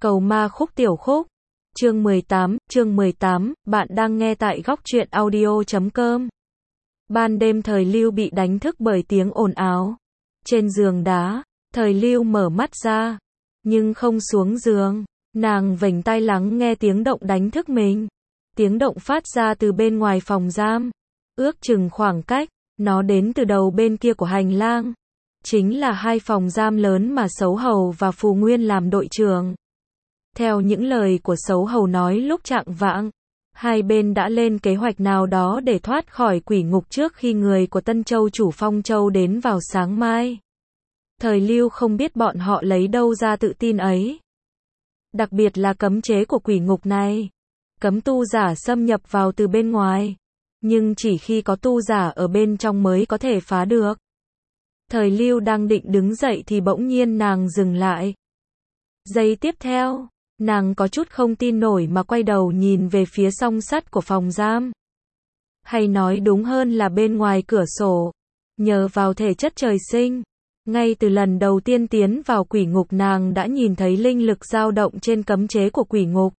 Cầu ma khúc tiểu khúc. Chương 18, bạn đang nghe tại góc truyện audio.com. Ban đêm Thời Lưu bị đánh thức bởi tiếng ồn ào. Trên giường đá, Thời Lưu mở mắt ra, nhưng không xuống giường. Nàng vểnh tai lắng nghe tiếng động đánh thức mình. Tiếng động phát ra từ bên ngoài phòng giam. Ước chừng khoảng cách, nó đến từ đầu bên kia của hành lang. Chính là hai phòng giam lớn mà Sấu Hầu và Phù Nguyên làm đội trưởng. Theo những lời của Sấu Hầu nói lúc chạng vạng, hai bên đã lên kế hoạch nào đó để thoát khỏi quỷ ngục trước khi người của Tân Châu chủ Phong Châu đến vào sáng mai. Thời Lưu không biết bọn họ lấy đâu ra tự tin ấy. Đặc biệt là cấm chế của quỷ ngục này. Cấm tu giả xâm nhập vào từ bên ngoài. Nhưng chỉ khi có tu giả ở bên trong mới có thể phá được. Thời Lưu đang định đứng dậy thì bỗng nhiên nàng dừng lại. Giây tiếp theo, nàng có chút không tin nổi mà quay đầu nhìn về phía song sắt của phòng giam. Hay nói đúng hơn là bên ngoài cửa sổ. Nhờ vào thể chất trời sinh, ngay từ lần đầu tiên tiến vào quỷ ngục nàng đã nhìn thấy linh lực dao động trên cấm chế của quỷ ngục.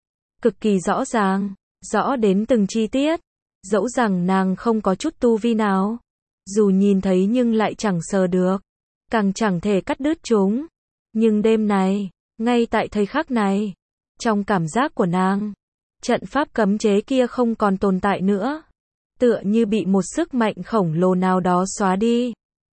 Cực kỳ rõ ràng, rõ đến từng chi tiết. Dẫu rằng nàng không có chút tu vi nào. Dù nhìn thấy nhưng lại chẳng sờ được. Càng chẳng thể cắt đứt chúng. Nhưng đêm này, ngay tại thời khắc này, trong cảm giác của nàng, trận pháp cấm chế kia không còn tồn tại nữa. Tựa như bị một sức mạnh khổng lồ nào đó xóa đi.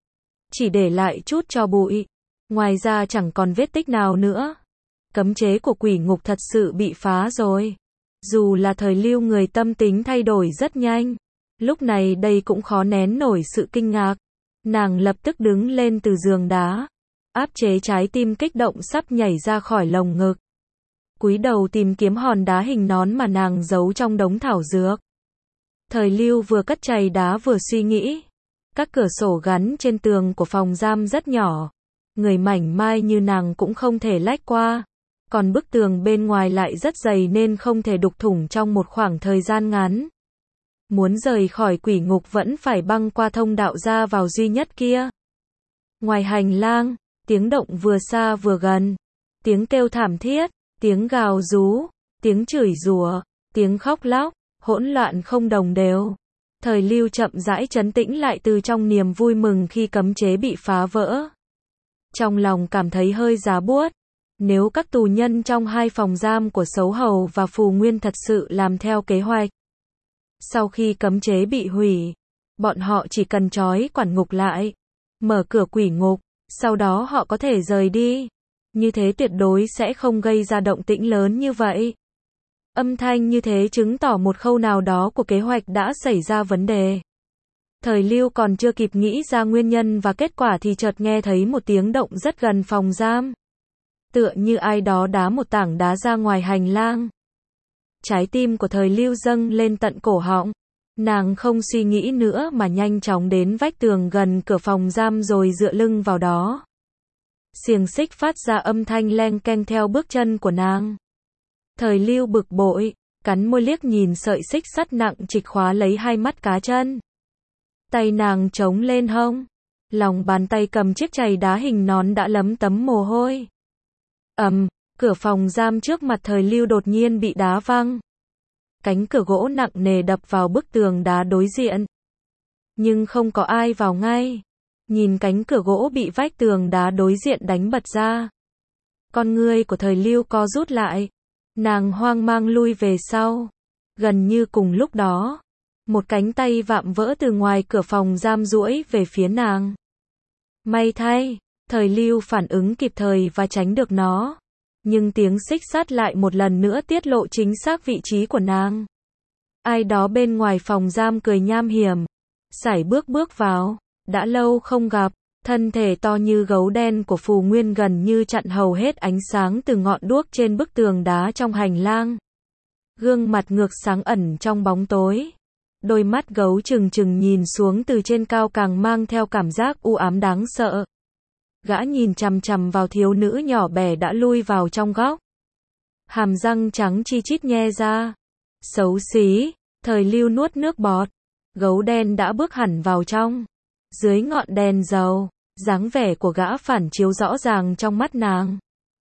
Chỉ để lại chút tro bụi. Ngoài ra chẳng còn vết tích nào nữa. Cấm chế của quỷ ngục thật sự bị phá rồi. Dù là Thời Lưu người tâm tính thay đổi rất nhanh. Lúc này đây cũng khó nén nổi sự kinh ngạc. Nàng lập tức đứng lên từ giường đá. Áp chế trái tim kích động sắp nhảy ra khỏi lồng ngực. Cúi đầu tìm kiếm hòn đá hình nón mà nàng giấu trong đống thảo dược. Thời Lưu vừa cất chày đá vừa suy nghĩ. Các cửa sổ gắn trên tường của phòng giam rất nhỏ. Người mảnh mai như nàng cũng không thể lách qua. Còn bức tường bên ngoài lại rất dày nên không thể đục thủng trong một khoảng thời gian ngắn. Muốn rời khỏi quỷ ngục vẫn phải băng qua thông đạo ra vào duy nhất kia. Ngoài hành lang, tiếng động vừa xa vừa gần. Tiếng kêu thảm thiết, tiếng gào rú, tiếng chửi rủa, tiếng khóc lóc, hỗn loạn không đồng đều. Thời Lưu chậm rãi trấn tĩnh lại từ trong niềm vui mừng khi cấm chế bị phá vỡ. Trong lòng cảm thấy hơi giá buốt. Nếu các tù nhân trong hai phòng giam của Sấu Hầu và Phù Nguyên thật sự làm theo kế hoạch. Sau khi cấm chế bị hủy, bọn họ chỉ cần trói quản ngục lại, mở cửa quỷ ngục, sau đó họ có thể rời đi. Như thế tuyệt đối sẽ không gây ra động tĩnh lớn như vậy. Âm thanh như thế chứng tỏ một khâu nào đó của kế hoạch đã xảy ra vấn đề. Thời Lưu còn chưa kịp nghĩ ra nguyên nhân và kết quả thì chợt nghe thấy một tiếng động rất gần phòng giam. Tựa như ai đó đá một tảng đá ra ngoài hành lang. Trái tim của Thời Lưu dâng lên tận cổ họng. Nàng không suy nghĩ nữa mà nhanh chóng đến vách tường gần cửa phòng giam rồi dựa lưng vào đó. Xiềng xích phát ra âm thanh leng keng theo bước chân của nàng. Thời Lưu bực bội, cắn môi liếc nhìn sợi xích sắt nặng trịch khóa lấy hai mắt cá chân. Tay nàng chống lên hông. Lòng bàn tay cầm chiếc chày đá hình nón đã lấm tấm mồ hôi. Cửa phòng giam trước mặt Thời Lưu đột nhiên bị đá văng. Cánh cửa gỗ nặng nề đập vào bức tường đá đối diện. Nhưng không có ai vào ngay. Nhìn cánh cửa gỗ bị vách tường đá đối diện đánh bật ra. Con ngươi của Thời Lưu co rút lại. Nàng hoang mang lui về sau. Gần như cùng lúc đó, một cánh tay vạm vỡ từ ngoài cửa phòng giam duỗi về phía nàng. May thay, Thời Lưu phản ứng kịp thời và tránh được nó. Nhưng tiếng xích sắt lại một lần nữa tiết lộ chính xác vị trí của nàng. Ai đó bên ngoài phòng giam cười nham hiểm. Sải bước vào. Đã lâu không gặp. Thân thể to như gấu đen của Phù Nguyên gần như chặn hầu hết ánh sáng từ ngọn đuốc trên bức tường đá trong hành lang. Gương mặt ngược sáng ẩn trong bóng tối. Đôi mắt gấu trừng trừng nhìn xuống từ trên cao càng mang theo cảm giác u ám đáng sợ. Gã nhìn chằm chằm vào thiếu nữ nhỏ bé đã lui vào trong góc. Hàm răng trắng chi chít nhe ra. Xấu xí, Thời Lưu nuốt nước bọt. Gấu đen đã bước hẳn vào trong. Dưới ngọn đèn dầu, dáng vẻ của gã phản chiếu rõ ràng trong mắt nàng.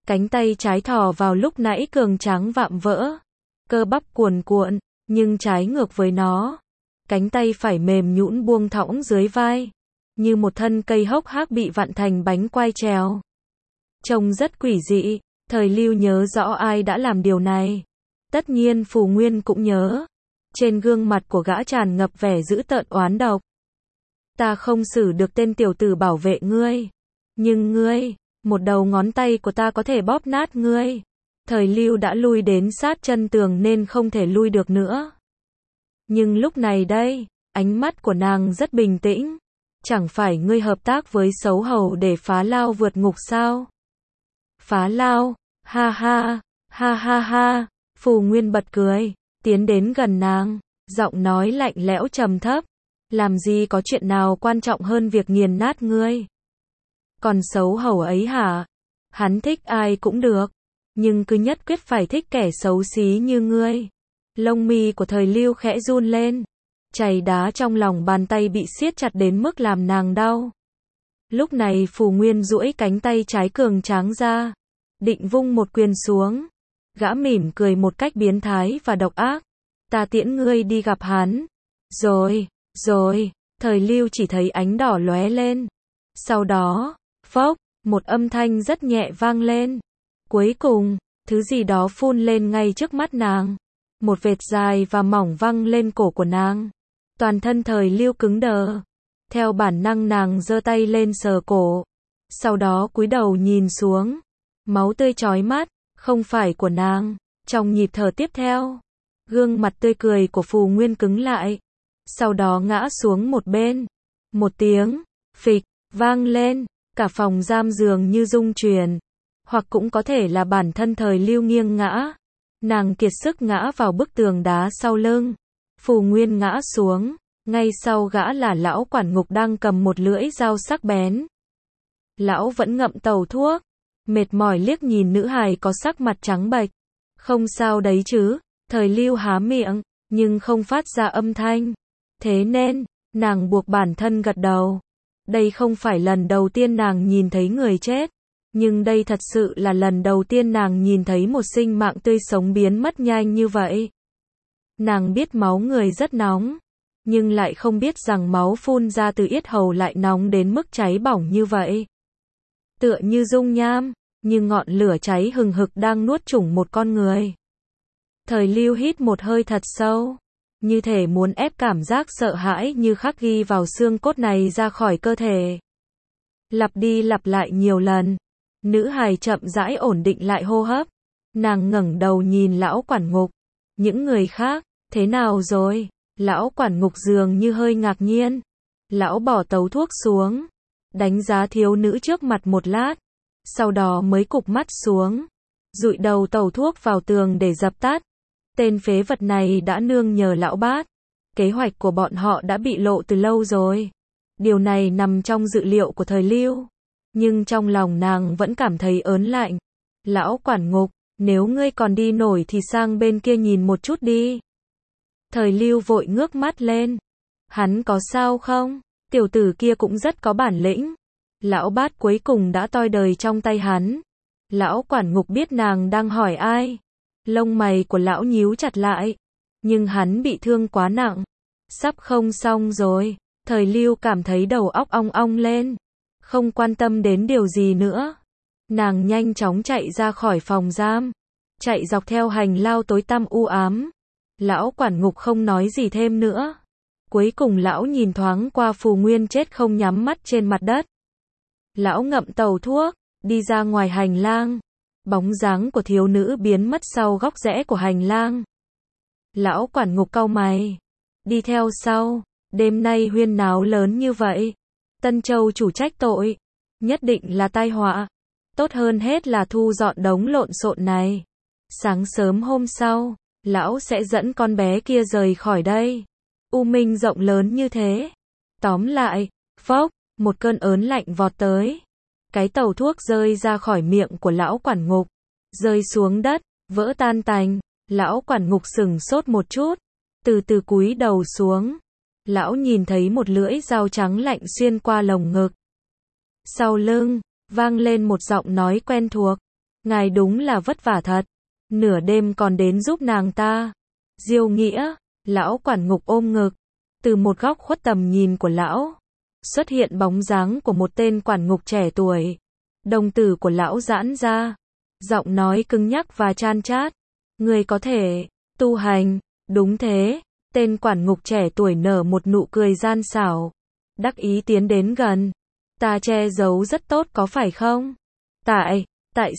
Cánh tay trái thò vào lúc nãy cường tráng vạm vỡ. Cơ bắp cuồn cuộn, nhưng trái ngược với nó. Cánh tay phải mềm nhũn buông thõng dưới vai. Như một thân cây hốc hác bị vặn thành bánh quai trèo. Trông rất quỷ dị, thời Lưu nhớ rõ ai đã làm điều này. Tất nhiên Phù Nguyên cũng nhớ. Trên gương mặt của gã tràn ngập vẻ dữ tợn oán độc. Ta không xử được tên tiểu tử bảo vệ ngươi. Nhưng ngươi, một đầu ngón tay của ta có thể bóp nát ngươi. Thời Lưu đã lui đến sát chân tường nên không thể lui được nữa. Nhưng lúc này đây, ánh mắt của nàng rất bình tĩnh. Chẳng phải ngươi hợp tác với xấu hầu để phá lao vượt ngục sao? Phá lao, ha ha, ha ha ha. Phù Nguyên bật cười, tiến đến gần nàng, giọng nói lạnh lẽo trầm thấp. Làm gì có chuyện nào quan trọng hơn việc nghiền nát ngươi? Còn xấu hầu ấy hả? Hắn thích ai cũng được, nhưng cứ nhất quyết phải thích kẻ xấu xí như ngươi. Lông mi của thời Lưu khẽ run lên. Chày đá trong lòng bàn tay bị siết chặt đến mức làm nàng đau. Lúc này Phù Nguyên duỗi cánh tay trái cường tráng ra, định vung một quyền xuống. Gã mỉm cười một cách biến thái và độc ác. Ta tiễn ngươi đi gặp hắn. Rồi, thời Lưu chỉ thấy ánh đỏ lóe lên. Sau đó, phốc, một âm thanh rất nhẹ vang lên. Cuối cùng, thứ gì đó phun lên ngay trước mắt nàng. Một vệt dài và mỏng văng lên cổ của nàng. Toàn thân thời Lưu cứng đờ. Theo bản năng nàng giơ tay lên sờ cổ. Sau đó cúi đầu nhìn xuống. Máu tươi chói mắt, không phải của nàng. Trong nhịp thở tiếp theo, gương mặt tươi cười của Phù Nguyên cứng lại. Sau đó ngã xuống một bên. Một tiếng phịch vang lên, cả phòng giam dường như rung chuyển. Hoặc cũng có thể là bản thân thời Lưu nghiêng ngã. Nàng kiệt sức ngã vào bức tường đá sau lưng. Phù Nguyên ngã xuống, ngay sau gã là lão quản ngục đang cầm một lưỡi dao sắc bén. Lão vẫn ngậm tàu thuốc, mệt mỏi liếc nhìn nữ hài có sắc mặt trắng bệch. Không sao đấy chứ? Thời Lưu há miệng, nhưng không phát ra âm thanh. Thế nên, nàng buộc bản thân gật đầu. Đây không phải lần đầu tiên nàng nhìn thấy người chết. Nhưng đây thật sự là lần đầu tiên nàng nhìn thấy một sinh mạng tươi sống biến mất nhanh như vậy. Nàng biết máu người rất nóng, nhưng lại không biết rằng máu phun ra từ yết hầu lại nóng đến mức cháy bỏng như vậy. Tựa như dung nham, như ngọn lửa cháy hừng hực đang nuốt chửng một con người. Thời Lưu hít một hơi thật sâu, như thể muốn ép cảm giác sợ hãi như khắc ghi vào xương cốt này ra khỏi cơ thể. Lặp đi lặp lại nhiều lần, nữ hài chậm rãi ổn định lại hô hấp. Nàng ngẩng đầu nhìn lão quản ngục. Những người khác, thế nào rồi? Lão quản ngục dường như hơi ngạc nhiên. Lão bỏ tấu thuốc xuống, đánh giá thiếu nữ trước mặt một lát, sau đó mới cụp mắt xuống, dụi đầu tẩu thuốc vào tường để dập tắt. Tên phế vật này đã nương nhờ lão bát. Kế hoạch của bọn họ đã bị lộ từ lâu rồi. Điều này nằm trong dự liệu của thời Lưu. Nhưng trong lòng nàng vẫn cảm thấy ớn lạnh. Lão quản ngục, nếu ngươi còn đi nổi thì sang bên kia nhìn một chút đi. Thời Lưu vội ngước mắt lên. Hắn có sao không? Tiểu tử kia cũng rất có bản lĩnh. Lão bát cuối cùng đã toi đời trong tay hắn. Lão quản ngục biết nàng đang hỏi ai. Lông mày của lão nhíu chặt lại. Nhưng hắn bị thương quá nặng. Sắp không xong rồi. Thời Lưu cảm thấy đầu óc ong ong lên. Không quan tâm đến điều gì nữa. Nàng nhanh chóng chạy ra khỏi phòng giam. Chạy dọc theo hành lang tối tăm u ám. Lão quản ngục không nói gì thêm nữa. Cuối cùng lão nhìn thoáng qua Phù Nguyên chết không nhắm mắt trên mặt đất. Lão ngậm tàu thuốc, đi ra ngoài hành lang. Bóng dáng của thiếu nữ biến mất sau góc rẽ của hành lang. Lão quản ngục cau mày. Đi theo sau. Đêm nay huyên náo lớn như vậy. Tân Châu chủ trách tội. Nhất định là tai họa. Tốt hơn hết là thu dọn đống lộn xộn này. Sáng sớm hôm sau, lão sẽ dẫn con bé kia rời khỏi đây. U Minh rộng lớn như thế. Tóm lại, phốc, một cơn ớn lạnh vọt tới. Cái tàu thuốc rơi ra khỏi miệng của lão quản ngục. Rơi xuống đất, vỡ tan tành. Lão quản ngục sửng sốt một chút. Từ từ cúi đầu xuống. Lão nhìn thấy một lưỡi dao trắng lạnh xuyên qua lồng ngực. Sau lưng, vang lên một giọng nói quen thuộc. Ngài đúng là vất vả thật. Nửa đêm còn đến giúp nàng ta. Diêu Nghĩa, lão quản ngục ôm ngực. Từ một góc khuất tầm nhìn của lão, xuất hiện bóng dáng của một tên quản ngục trẻ tuổi. Đồng tử của lão giãn ra. Giọng nói cứng nhắc và chan chát. Người có thể tu hành. Đúng thế. Tên quản ngục trẻ tuổi nở một nụ cười gian xảo. Đắc ý tiến đến gần. Ta che giấu rất tốt có phải không? Tại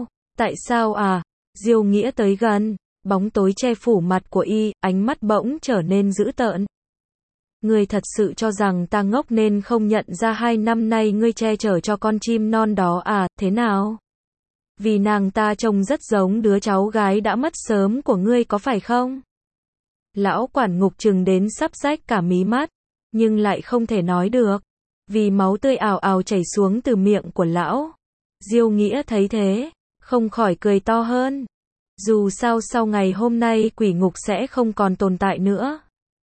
sao à? Diêu Nghĩa tới gần. Bóng tối che phủ mặt của y, ánh mắt bỗng trở nên dữ tợn. Ngươi thật sự cho rằng ta ngốc nên không nhận ra 2 năm nay ngươi che chở cho con chim non đó à, thế nào? Vì nàng ta trông rất giống đứa cháu gái đã mất sớm của ngươi có phải không? Lão quản ngục trừng đến sắp rách cả mí mắt, nhưng lại không thể nói được, vì máu tươi ào ào chảy xuống từ miệng của lão. Diêu Nghĩa thấy thế, không khỏi cười to hơn. Dù sao sau ngày hôm nay quỷ ngục sẽ không còn tồn tại nữa.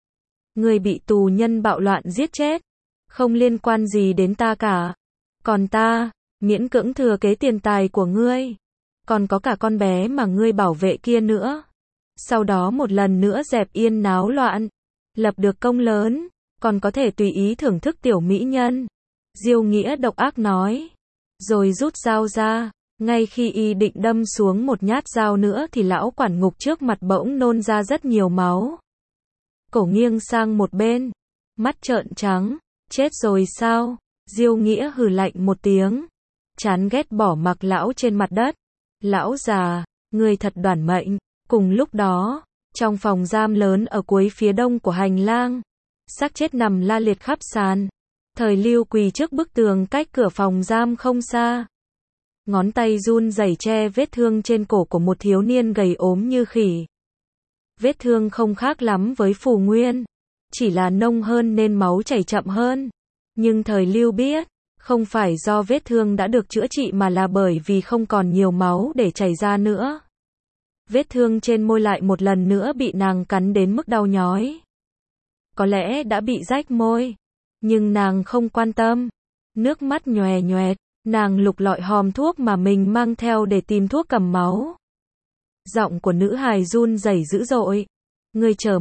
Ngươi bị tù nhân bạo loạn giết chết, không liên quan gì đến ta cả. Còn ta, miễn cưỡng thừa kế tiền tài của ngươi. Còn có cả con bé mà ngươi bảo vệ kia nữa. Sau đó một lần nữa dẹp yên náo loạn, lập được công lớn, còn có thể tùy ý thưởng thức tiểu mỹ nhân. Diêu Nghĩa độc ác nói, rồi rút dao ra. Ngay khi y định đâm xuống một nhát dao nữa thì lão quản ngục trước mặt bỗng nôn ra rất nhiều máu. Cổ nghiêng sang một bên, mắt trợn trắng. Chết rồi sao? Diêu Nghĩa hừ lạnh một tiếng, chán ghét bỏ mặc lão trên mặt đất. Lão già, ngươi thật đoản mệnh. Cùng lúc đó, trong phòng giam lớn ở cuối phía đông của hành lang, xác chết nằm la liệt khắp sàn. Thời Lưu quỳ trước bức tường cách cửa phòng giam không xa. Ngón tay run rẩy che vết thương trên cổ của một thiếu niên gầy ốm như khỉ. Vết thương không khác lắm với phù nguyên, chỉ là nông hơn nên máu chảy chậm hơn. Nhưng Thời Lưu biết, không phải do vết thương đã được chữa trị mà là bởi vì không còn nhiều máu để chảy ra nữa. Vết thương trên môi lại một lần nữa bị nàng cắn đến mức đau nhói. Có lẽ đã bị rách môi, nhưng nàng không quan tâm. Nước mắt nhòe nhòe, nàng lục lọi hòm thuốc mà mình mang theo để tìm thuốc cầm máu. Giọng của nữ hài run rẩy dữ dội. Ngươi chờ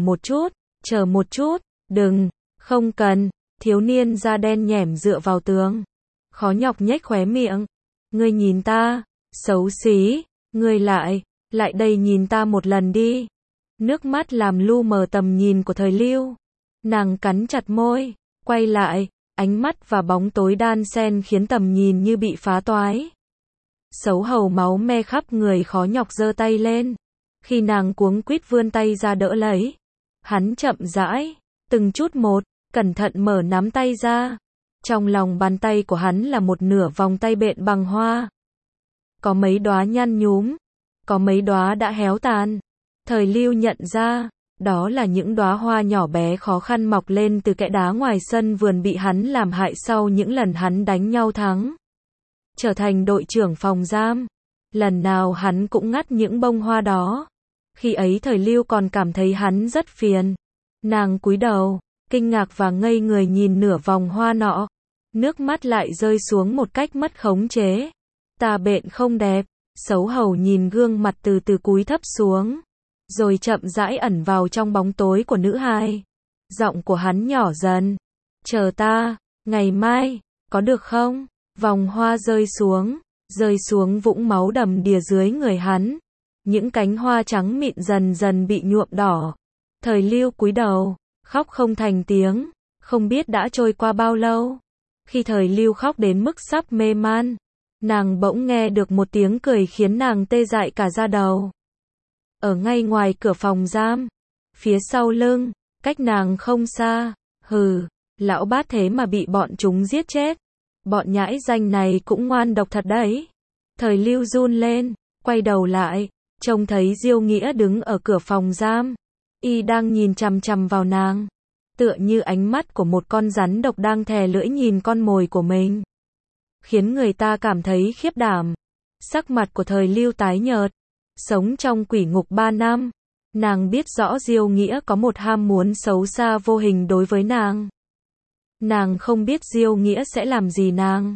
một chút, đừng, không cần. Thiếu niên da đen nhẻm dựa vào tường, khó nhọc nhếch khóe miệng. Ngươi nhìn ta, xấu xí, ngươi lại đây nhìn ta một lần đi. Nước mắt làm lu mờ tầm nhìn của Thời Lưu. Nàng cắn chặt môi, quay lại, ánh mắt và bóng tối đan xen khiến tầm nhìn như bị phá toái. Xấu hổ máu me khắp người khó nhọc giơ tay lên. Khi nàng cuống quýt vươn tay ra đỡ lấy, hắn chậm rãi, từng chút một, cẩn thận mở nắm tay ra. Trong lòng bàn tay của hắn là một nửa vòng tay bện bằng hoa. Có mấy đóa nhăn nhúm, có mấy đóa đã héo tàn. Thời Lưu nhận ra, đó là những đóa hoa nhỏ bé khó khăn mọc lên từ kẽ đá ngoài sân vườn bị hắn làm hại sau những lần hắn đánh nhau thắng. Trở thành đội trưởng phòng giam, lần nào hắn cũng ngắt những bông hoa đó. Khi ấy Thời Lưu còn cảm thấy hắn rất phiền. Nàng cúi đầu, kinh ngạc và ngây người nhìn nửa vòng hoa nọ. Nước mắt lại rơi xuống một cách mất khống chế. Ta bện không đẹp. Xấu hổ nhìn gương mặt từ từ cúi thấp xuống, rồi chậm rãi ẩn vào trong bóng tối của nữ hài. Giọng của hắn nhỏ dần. Chờ ta, ngày mai, có được không? Vòng hoa rơi xuống vũng máu đầm đìa dưới người hắn. Những cánh hoa trắng mịn dần dần bị nhuộm đỏ. Thời Lưu cúi đầu, khóc không thành tiếng. Không biết đã trôi qua bao lâu. Khi Thời Lưu khóc đến mức sắp mê man, nàng bỗng nghe được một tiếng cười khiến nàng tê dại cả da đầu. Ở ngay ngoài cửa phòng giam, phía sau lưng, cách nàng không xa. Hừ, lão bát thế mà bị bọn chúng giết chết. Bọn nhãi danh này cũng ngoan độc thật đấy. Thời Lưu run lên, quay đầu lại, trông thấy Diêu Nghĩa đứng ở cửa phòng giam. Y đang nhìn chằm chằm vào nàng, tựa như ánh mắt của một con rắn độc đang thè lưỡi nhìn con mồi của mình, khiến người ta cảm thấy khiếp đảm. Sắc mặt của Thời Lưu tái nhợt. Sống trong quỷ ngục 3 năm, nàng biết rõ Diêu Nghĩa có một ham muốn xấu xa vô hình đối với nàng. Nàng không biết Diêu Nghĩa sẽ làm gì nàng,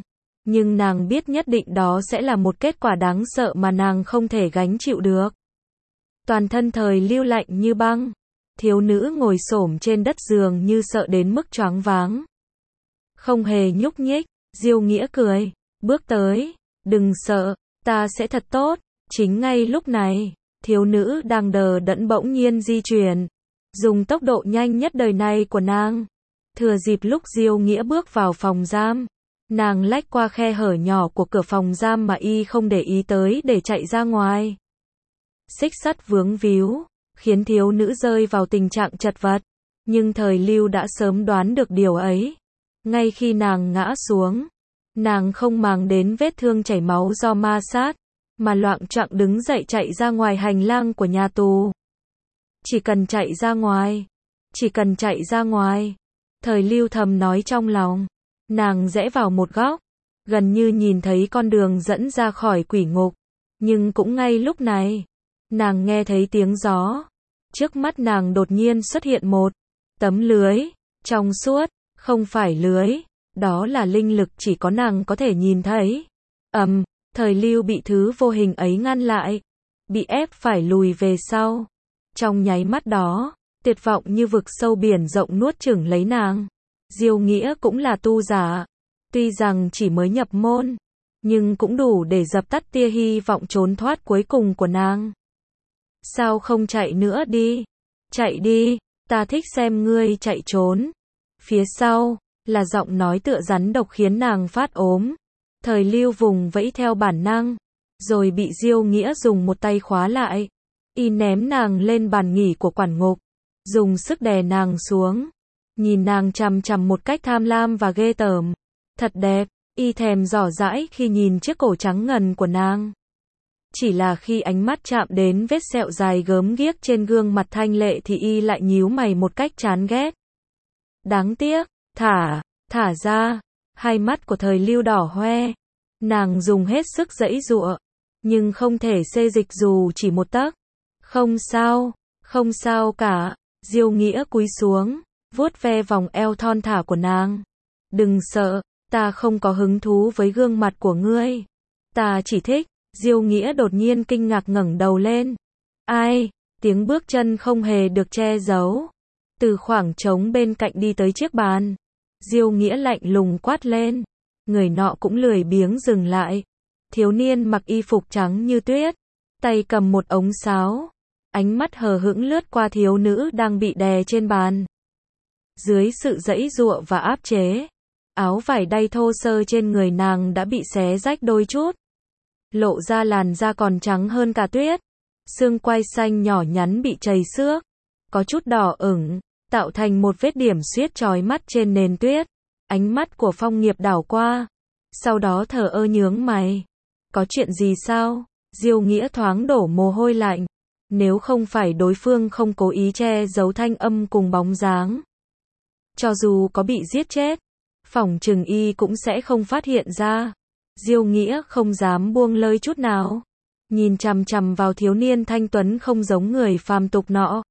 Nhưng nàng biết nhất định đó sẽ là một kết quả đáng sợ mà nàng không thể gánh chịu được. Toàn thân Thời Lưu lạnh như băng. Thiếu nữ ngồi xổm trên đất giường như sợ đến mức choáng váng. Không hề nhúc nhích, Diêu Nghĩa cười, bước tới, đừng sợ, ta sẽ thật tốt. Chính ngay lúc này, thiếu nữ đang đờ đẫn bỗng nhiên di chuyển, dùng tốc độ nhanh nhất đời này của nàng. Thừa dịp lúc Diêu Nghĩa bước vào phòng giam, nàng lách qua khe hở nhỏ của cửa phòng giam mà y không để ý tới để chạy ra ngoài. Xích sắt vướng víu, khiến thiếu nữ rơi vào tình trạng chật vật, nhưng Thời Lưu đã sớm đoán được điều ấy. Ngay khi nàng ngã xuống, nàng không màng đến vết thương chảy máu do ma sát, mà loạng choạng đứng dậy chạy ra ngoài hành lang của nhà tù. Chỉ cần chạy ra ngoài, chỉ cần chạy ra ngoài, Thời Lưu thầm nói trong lòng. Nàng rẽ vào một góc, gần như nhìn thấy con đường dẫn ra khỏi quỷ ngục. Nhưng cũng ngay lúc này, nàng nghe thấy tiếng gió. Trước mắt nàng đột nhiên xuất hiện một tấm lưới, trong suốt, không phải lưới, đó là linh lực chỉ có nàng có thể nhìn thấy. Thời Lưu bị thứ vô hình ấy ngăn lại, bị ép phải lùi về sau. Trong nháy mắt đó, tuyệt vọng như vực sâu biển rộng nuốt chửng lấy nàng. Diêu Nghĩa cũng là tu giả, tuy rằng chỉ mới nhập môn, nhưng cũng đủ để dập tắt tia hy vọng trốn thoát cuối cùng của nàng. Sao không chạy nữa đi? Chạy đi, ta thích xem ngươi chạy trốn. Phía sau, là giọng nói tựa rắn độc khiến nàng phát ốm. Thời Lưu vùng vẫy theo bản năng, rồi bị Diêu Nghĩa dùng một tay khóa lại. Y ném nàng lên bàn nghỉ của quản ngục, dùng sức đè nàng xuống. Nhìn nàng chằm chằm một cách tham lam và ghê tởm. Thật đẹp, y thèm dò dãi khi nhìn chiếc cổ trắng ngần của nàng. Chỉ là khi ánh mắt chạm đến vết sẹo dài gớm ghiếc trên gương mặt thanh lệ thì y lại nhíu mày một cách chán ghét. Đáng tiếc, thả ra, hai mắt của Thời Lưu đỏ hoe. Nàng dùng hết sức giãy giụa, nhưng không thể xê dịch dù chỉ một tấc. Không sao cả, Diêu Nghĩa cúi xuống, vuốt ve vòng eo thon thả của nàng. Đừng sợ, ta không có hứng thú với gương mặt của ngươi. Ta chỉ thích. Diêu Nghĩa đột nhiên kinh ngạc ngẩng đầu lên. Ai? Tiếng bước chân không hề được che giấu. Từ khoảng trống bên cạnh đi tới chiếc bàn. Diêu Nghĩa lạnh lùng quát lên. Người nọ cũng lười biếng dừng lại. Thiếu niên mặc y phục trắng như tuyết, tay cầm một ống sáo. Ánh mắt hờ hững lướt qua thiếu nữ đang bị đè trên bàn. Dưới sự giãy giụa và áp chế, áo vải đay thô sơ trên người nàng đã bị xé rách đôi chút, lộ ra làn da còn trắng hơn cả tuyết. Xương quai xanh nhỏ nhắn bị trầy xước, có chút đỏ ửng, tạo thành một vết điểm xiết chói mắt trên nền tuyết. Ánh mắt của Phong Nghiệp đảo qua, sau đó thờ ơ nhướng mày. Có chuyện gì sao? Diêu Nghĩa thoáng đổ mồ hôi lạnh. Nếu không phải đối phương không cố ý che giấu thanh âm cùng bóng dáng, cho dù có bị giết chết, phỏng chừng y cũng sẽ không phát hiện ra. Diêu Nghĩa không dám buông lơi chút nào, nhìn chằm chằm vào thiếu niên thanh tuấn không giống người phàm tục nọ.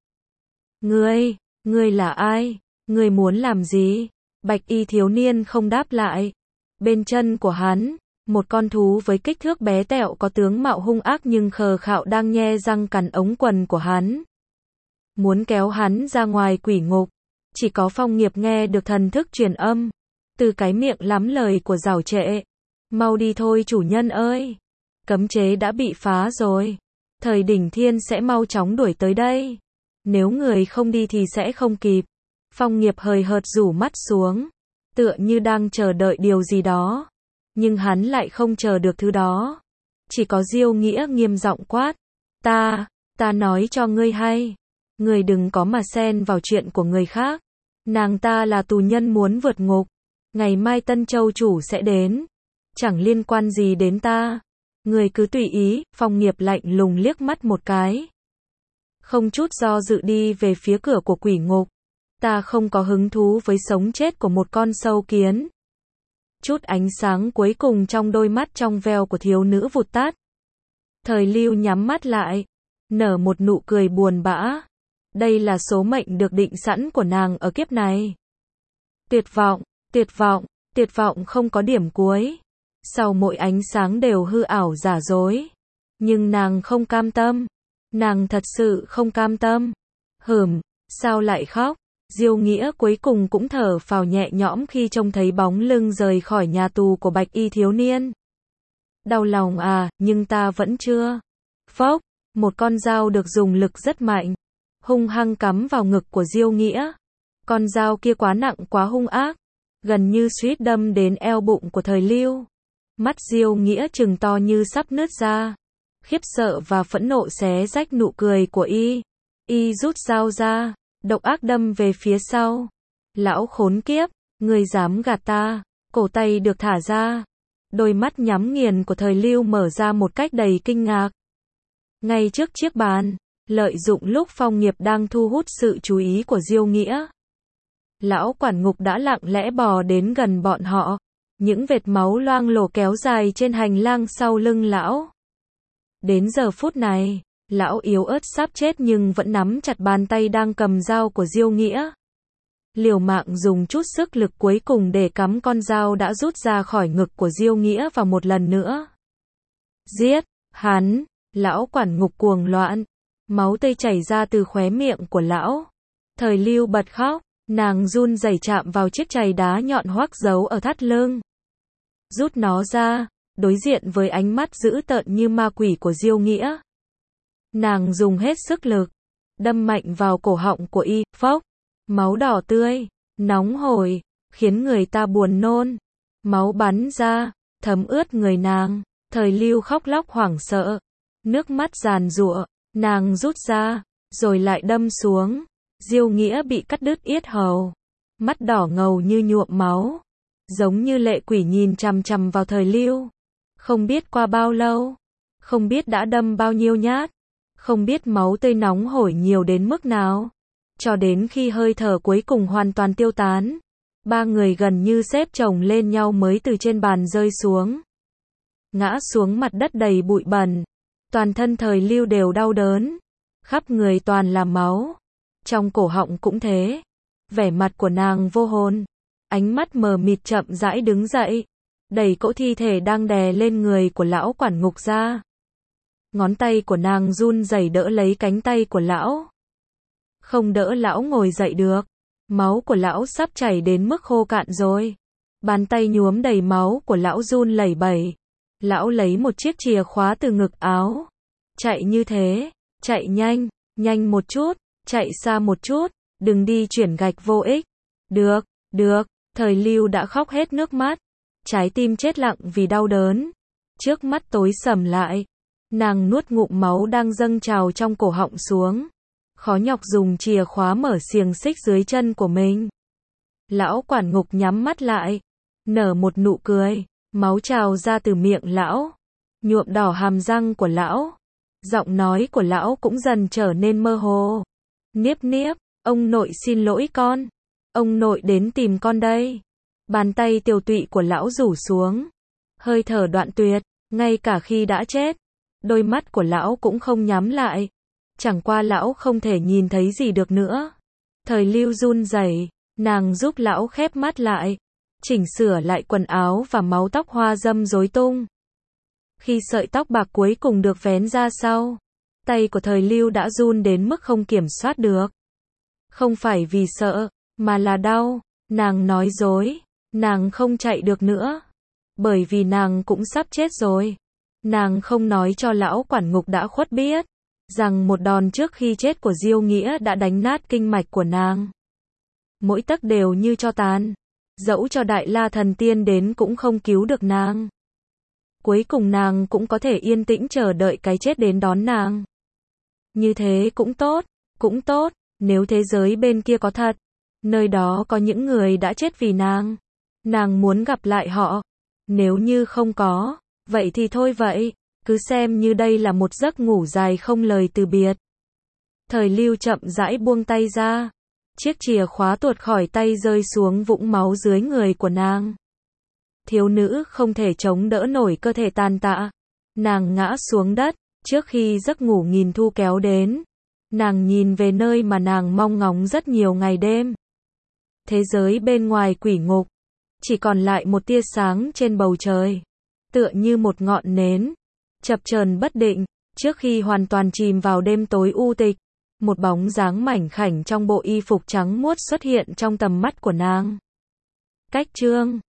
Ngươi là ai? Ngươi muốn làm gì? Bạch y thiếu niên không đáp lại. Bên chân của hắn, một con thú với kích thước bé tẹo có tướng mạo hung ác nhưng khờ khạo đang nhe răng cắn ống quần của hắn, muốn kéo hắn ra ngoài quỷ ngục. Chỉ có Phong Nghiệp nghe được thần thức truyền âm từ cái miệng lắm lời của Giảo Trệ. Mau đi thôi chủ nhân ơi, cấm chế đã bị phá rồi. Thời Đỉnh Thiên sẽ mau chóng đuổi tới đây. Nếu người không đi thì sẽ không kịp. Phong Nghiệp hời hợt rủ mắt xuống, tựa như đang chờ đợi điều gì đó. Nhưng hắn lại không chờ được thứ đó. Chỉ có Diêu Nghĩa nghiêm giọng quát. Ta nói cho ngươi hay. Ngươi đừng có mà xen vào chuyện của người khác. Nàng ta là tù nhân muốn vượt ngục. Ngày mai Tân Châu chủ sẽ đến. Chẳng liên quan gì đến ta. Ngươi cứ tùy ý. Phong Nghiệp lạnh lùng liếc mắt một cái, không chút do dự đi về phía cửa của quỷ ngục. Ta không có hứng thú với sống chết của một con sâu kiến. Chút ánh sáng cuối cùng trong đôi mắt trong veo của thiếu nữ vụt tắt. Thời Lưu nhắm mắt lại, nở một nụ cười buồn bã. Đây là số mệnh được định sẵn của nàng ở kiếp này. Tuyệt vọng không có điểm cuối. sau mỗi ánh sáng đều hư ảo giả dối. Nhưng nàng không cam tâm. Nàng thật sự không cam tâm. Sao lại khóc? Diêu Nghĩa cuối cùng cũng thở phào nhẹ nhõm khi trông thấy bóng lưng rời khỏi nhà tù của bạch y thiếu niên. Đau lòng à, nhưng ta vẫn chưa. Phốc, một con dao được dùng lực rất mạnh, hung hăng cắm vào ngực của Diêu Nghĩa. Con dao kia quá nặng quá hung ác, gần như suýt đâm đến eo bụng của Thời Lưu. Mắt Diêu Nghĩa trừng to như sắp nứt ra. Khiếp sợ và phẫn nộ xé rách nụ cười của y. Y rút dao ra, độc ác đâm về phía sau. Lão khốn kiếp, ngươi dám gạt ta. Cổ tay được thả ra. Đôi mắt nhắm nghiền của Thời Lưu mở ra một cách đầy kinh ngạc. Ngay trước chiếc bàn, lợi dụng lúc Phong Nghiệp đang thu hút sự chú ý của Diêu Nghĩa, lão quản ngục đã lặng lẽ bò đến gần bọn họ. Những vệt máu loang lổ kéo dài trên hành lang sau lưng lão. Đến giờ phút này, lão yếu ớt sắp chết nhưng vẫn nắm chặt bàn tay đang cầm dao của Diêu Nghĩa. Liều mạng dùng chút sức lực cuối cùng để cắm con dao đã rút ra khỏi ngực của Diêu Nghĩa vào một lần nữa. Giết hắn! Lão quản ngục cuồng loạn. Máu tươi chảy ra từ khóe miệng của lão. Thời Lưu bật khóc. Nàng run rẩy chạm vào chiếc chày đá nhọn hoắc giấu ở thắt lưng. Rút nó ra, đối diện với ánh mắt dữ tợn như ma quỷ của Diêu Nghĩa. Nàng dùng hết sức lực, đâm mạnh vào cổ họng của y. Phốc, máu đỏ tươi, nóng hổi, khiến người ta buồn nôn. Máu bắn ra, thấm ướt người nàng. Thời Lưu khóc lóc hoảng sợ, nước mắt giàn giụa. Nàng rút ra, rồi lại đâm xuống. Diêu Nghĩa bị cắt đứt yết hầu, mắt đỏ ngầu như nhuộm máu, giống như lệ quỷ nhìn chằm chằm vào Thời Lưu. Không biết qua bao lâu, không biết đã đâm bao nhiêu nhát, không biết máu tươi nóng hổi nhiều đến mức nào. Cho đến khi hơi thở cuối cùng hoàn toàn tiêu tán, ba người gần như xếp chồng lên nhau mới từ trên bàn rơi xuống. Ngã xuống mặt đất đầy bụi bẩn, toàn thân Thời Lưu đều đau đớn, khắp người toàn là máu. Trong cổ họng cũng thế. Vẻ mặt của nàng vô hồn, ánh mắt mờ mịt chậm rãi đứng dậy, đẩy cỗ thi thể đang đè lên người của lão quản ngục ra. Ngón tay của nàng run rẩy đỡ lấy cánh tay của lão. Không đỡ lão ngồi dậy được. Máu của lão sắp chảy đến mức khô cạn rồi. Bàn tay nhuốm đầy máu của lão run lẩy bẩy. Lão lấy một chiếc chìa khóa từ ngực áo. Chạy như thế, chạy nhanh, nhanh một chút. Chạy xa một chút, đừng đi chuyển gạch vô ích. Được, Thời Lưu đã khóc hết nước mắt. Trái tim chết lặng vì đau đớn. Trước mắt tối sầm lại. Nàng nuốt ngụm máu đang dâng trào trong cổ họng xuống. Khó nhọc dùng chìa khóa mở xiềng xích dưới chân của mình. Lão quản ngục nhắm mắt lại, nở một nụ cười. Máu trào ra từ miệng lão, nhuộm đỏ hàm răng của lão. Giọng nói của lão cũng dần trở nên mơ hồ. Niếp, ông nội xin lỗi con. Ông nội đến tìm con đây. Bàn tay tiều tụy của lão rủ xuống. Hơi thở đoạn tuyệt, ngay cả khi đã chết. Đôi mắt của lão cũng không nhắm lại. Chẳng qua lão không thể nhìn thấy gì được nữa. Thời Lưu run rẩy, nàng giúp lão khép mắt lại. Chỉnh sửa lại quần áo và máu tóc hoa dâm rối tung. Khi sợi tóc bạc cuối cùng được vén ra sau, tay của Thời Lưu đã run đến mức không kiểm soát được. Không phải vì sợ, mà là đau. Nàng nói dối, nàng không chạy được nữa. Bởi vì nàng cũng sắp chết rồi. Nàng không nói cho lão quản ngục đã khuất biết, rằng một đòn trước khi chết của Diêu Nghĩa đã đánh nát kinh mạch của nàng. Mỗi tấc đều như tro tàn. Dẫu cho Đại La Thần Tiên đến cũng không cứu được nàng. Cuối cùng nàng cũng có thể yên tĩnh chờ đợi cái chết đến đón nàng. Như thế cũng tốt, nếu thế giới bên kia có thật, nơi đó có những người đã chết vì nàng muốn gặp lại họ. Nếu như không có, vậy thì thôi vậy, cứ xem như đây là một giấc ngủ dài không lời từ biệt. Thời Lưu chậm rãi buông tay ra, chiếc chìa khóa tuột khỏi tay rơi xuống vũng máu dưới người của nàng. Thiếu nữ không thể chống đỡ nổi cơ thể tàn tạ. Nàng ngã xuống đất, trước khi giấc ngủ nghìn thu kéo đến. Nàng nhìn về nơi mà nàng mong ngóng rất nhiều ngày đêm. Thế giới bên ngoài quỷ ngục, chỉ còn lại một tia sáng trên bầu trời. tựa như một ngọn nến, chập chờn bất định, trước khi hoàn toàn chìm vào đêm tối u tịch. Một bóng dáng mảnh khảnh trong bộ y phục trắng muốt xuất hiện trong tầm mắt của nàng. Cách Trương